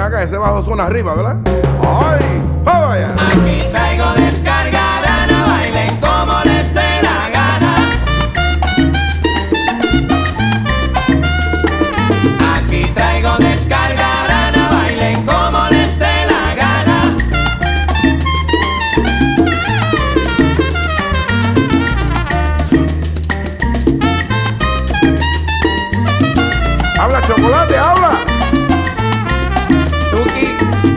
acá, ese bajo suena arriba, ¿verdad? ¡Ay! ¡Vaya! Aquí traigo descargarana, bailen como les dé la gana. Aquí traigo descargarana, bailen como les dé la gana. ¡Habla, chocolate, habla! Tuki.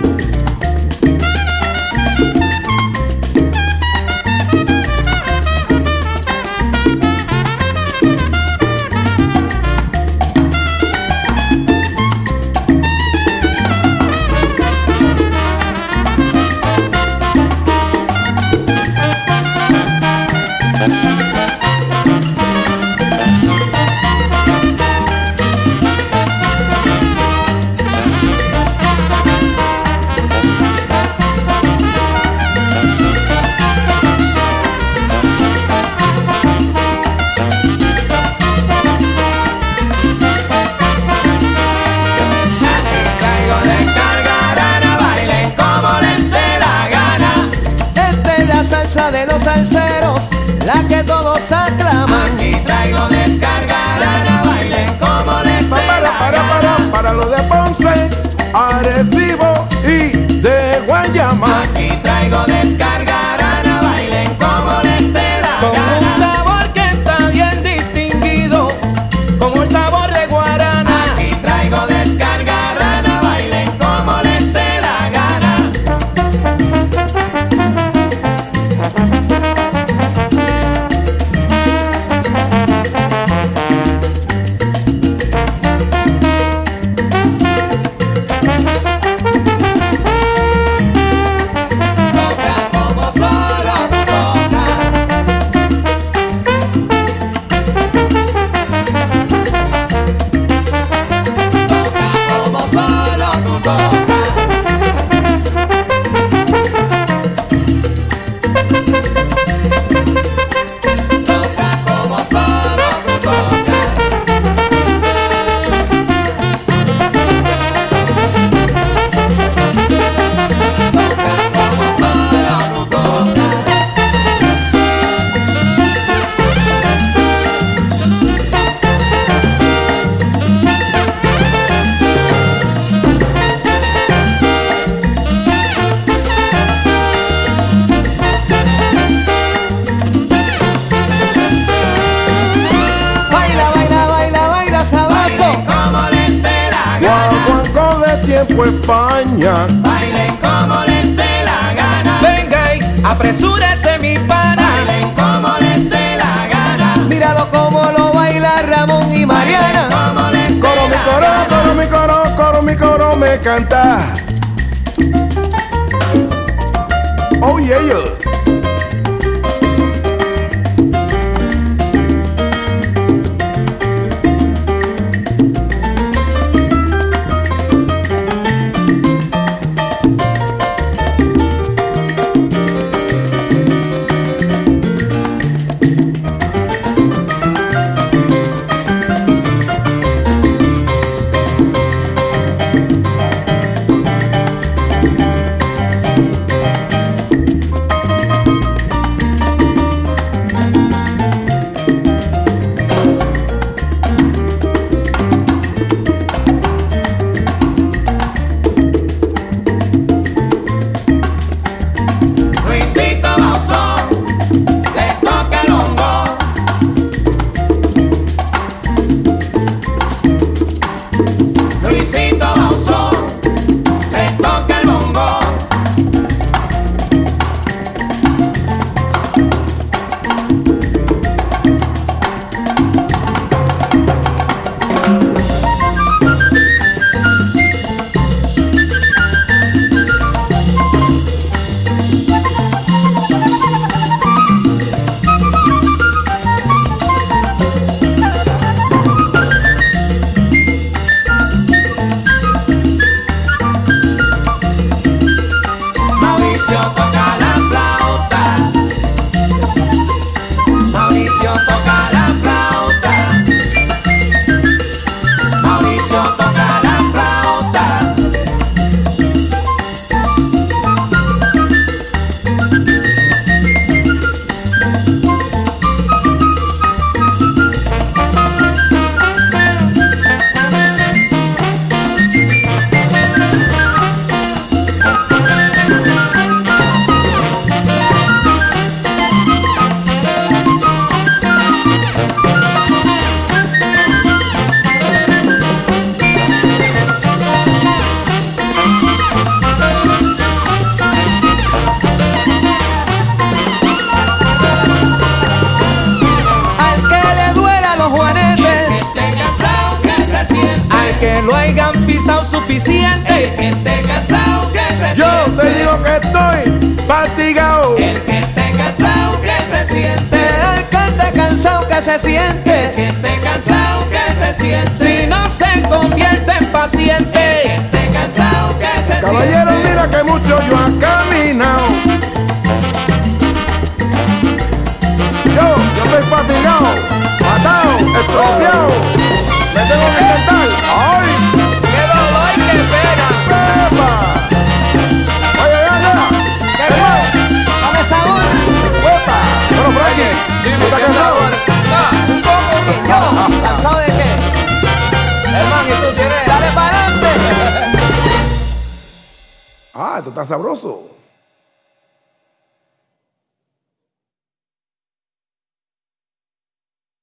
De los salseros, la que todos aclaman. Aquí traigo descargarana, bailen como les dé la gana. Para lo de Ponce, Arecibo y de Guayama. Aquí traigo descargarana, bailen como les dé la Con gana. un sabor que está bien distinguido, como el sabor de guarana. Aquí traigo descargarana, bailen como les dé la gana. Toca como solo tú tocas. Toca como solo tú tocas. Toca como solo tú tocas. Toca como solo tú tocas. Baila, baila, baila, baila sabroso. Bailen como les dé la gana. Guaguancó de tiempo España. Bailen como les dé la gana. Venga y apresúrese mi pana. Bailen como les dé la gana. Míralo como lo baila Ramón y Mariana. Bailen como les dé Coro mi la coro, gana. coro mi coro, coro mi coro me canta. Oh yeah, yeah. que lo hayan pisado suficiente. El que esté cansado que se Yo siente. te digo que estoy fatigado. El que esté cansado que se siente. El que esté cansado que se siente. El que esté cansado que se siente. Si no se convierte en El que paciente. esté cansado que se Caballero, siente. mira que mucho yo he caminado. Yo estoy fatigado, matado, estropeado. Me tengo que sentar. ¡Ay! ¡Qué dolor y qué pena! ¡Epa! Oye, venga. ¿Qué fue? Dame sabor. ¡Epa! Bueno, Frankie, ¿tú estás cansado? No, un poco. ¿Quién, yo? ¿Cansado de qué? Hermano, ¿y tú tienes? Dale para adelante. Ah, esto está sabroso.